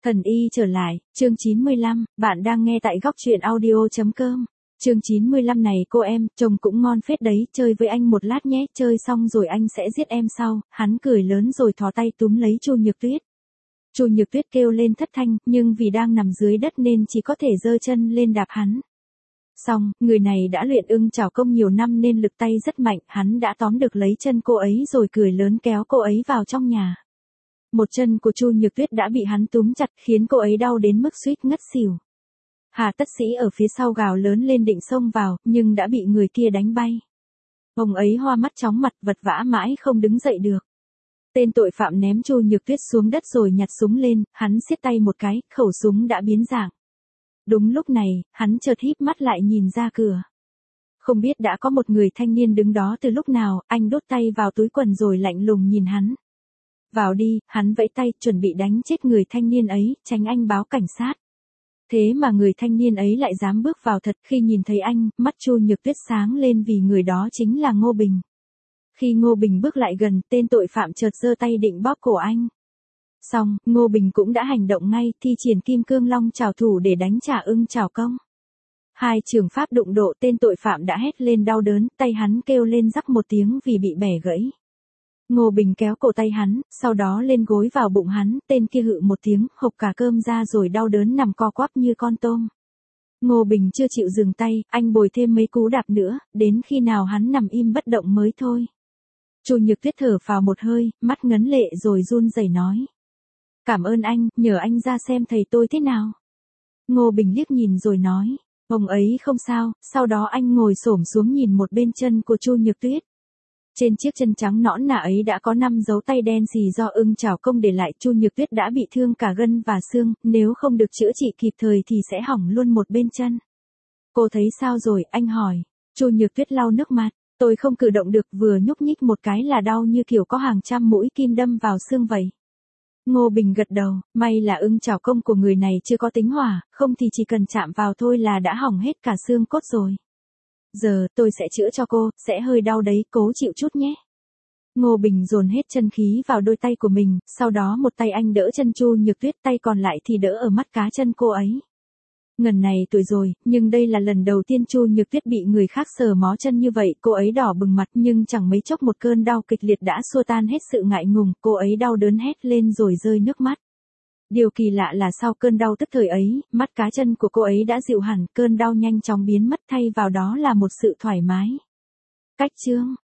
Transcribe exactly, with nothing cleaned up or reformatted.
Thần y trở lại, chương chín mươi lăm, bạn đang nghe tại góc truyện audio chấm com. Chương chín mươi lăm này cô em, chồng cũng ngon phết đấy, chơi với anh một lát nhé, chơi xong rồi anh sẽ giết em sau. Hắn cười lớn rồi thò tay túm lấy Chu Nhược Tuyết. Chu Nhược Tuyết kêu lên thất thanh, nhưng vì đang nằm dưới đất nên chỉ có thể giơ chân lên đạp hắn. Xong, người này đã luyện ưng chảo công nhiều năm nên lực tay rất mạnh, hắn đã tóm được lấy chân cô ấy rồi cười lớn kéo cô ấy vào trong nhà. Một chân của Chu Nhược Tuyết đã bị hắn túm chặt khiến cô ấy đau đến mức suýt ngất xỉu. Hà Tất Sĩ ở phía sau gào lớn lên định xông vào, nhưng đã bị người kia đánh bay. Ông ấy hoa mắt chóng mặt vật vã mãi không đứng dậy được. Tên tội phạm ném Chu Nhược Tuyết xuống đất rồi nhặt súng lên, hắn siết tay một cái, khẩu súng đã biến dạng. Đúng lúc này, hắn chợt híp mắt lại nhìn ra cửa. Không biết đã có một người thanh niên đứng đó từ lúc nào, anh đút tay vào túi quần rồi lạnh lùng nhìn hắn. Vào đi, hắn vẫy tay, chuẩn bị đánh chết người thanh niên ấy, tránh anh báo cảnh sát. Thế mà người thanh niên ấy lại dám bước vào thật, khi nhìn thấy anh, mắt Chu Nhược Tuyết sáng lên vì người đó chính là Ngô Bình. Khi Ngô Bình bước lại gần, tên tội phạm chợt giơ tay định bóp cổ anh. Xong, Ngô Bình cũng đã hành động ngay, thi triển kim cương long trảo thủ để đánh trả ưng trảo công. Hai trường pháp đụng độ, tên tội phạm đã hét lên đau đớn, tay hắn kêu lên rắc một tiếng vì bị bẻ gãy. Ngô Bình kéo cổ tay hắn, sau đó lên gối vào bụng hắn, tên kia hự một tiếng, hộc cả cơm ra rồi đau đớn nằm co quắp như con tôm. Ngô Bình chưa chịu dừng tay, anh bồi thêm mấy cú đạp nữa, đến khi nào hắn nằm im bất động mới thôi. Chu Nhược Tuyết thở phào một hơi, mắt ngấn lệ rồi run rẩy nói. Cảm ơn anh, nhờ anh ra xem thầy tôi thế nào. Ngô Bình liếc nhìn rồi nói, ông ấy không sao, sau đó anh ngồi xổm xuống nhìn một bên chân của Chu Nhược Tuyết. Trên chiếc chân trắng nõn nà ấy đã có năm dấu tay đen xì do ưng chảo công để lại. Chu Nhược Tuyết đã bị thương cả gân và xương, nếu không được chữa trị kịp thời thì sẽ hỏng luôn một bên chân. Cô thấy sao rồi, anh hỏi. Chu Nhược Tuyết lau nước mắt, tôi không cử động được, vừa nhúc nhích một cái là đau như kiểu có hàng trăm mũi kim đâm vào xương vậy. Ngô Bình gật đầu, may là ưng chảo công của người này chưa có tính hỏa, không thì chỉ cần chạm vào thôi là đã hỏng hết cả xương cốt rồi. Giờ, tôi sẽ chữa cho cô, sẽ hơi đau đấy, cố chịu chút nhé. Ngô Bình dồn hết chân khí vào đôi tay của mình, sau đó một tay anh đỡ chân Chu Nhược Tuyết, tay còn lại thì đỡ ở mắt cá chân cô ấy. Ngần này tuổi rồi, nhưng đây là lần đầu tiên Chu Nhược Tuyết bị người khác sờ mó chân như vậy, cô ấy đỏ bừng mặt nhưng chẳng mấy chốc một cơn đau kịch liệt đã xua tan hết sự ngại ngùng, cô ấy đau đớn hét lên rồi rơi nước mắt. Điều kỳ lạ là sau cơn đau tức thời ấy, mắt cá chân của cô ấy đã dịu hẳn, cơn đau nhanh chóng biến mất thay vào đó là một sự thoải mái. Cách chương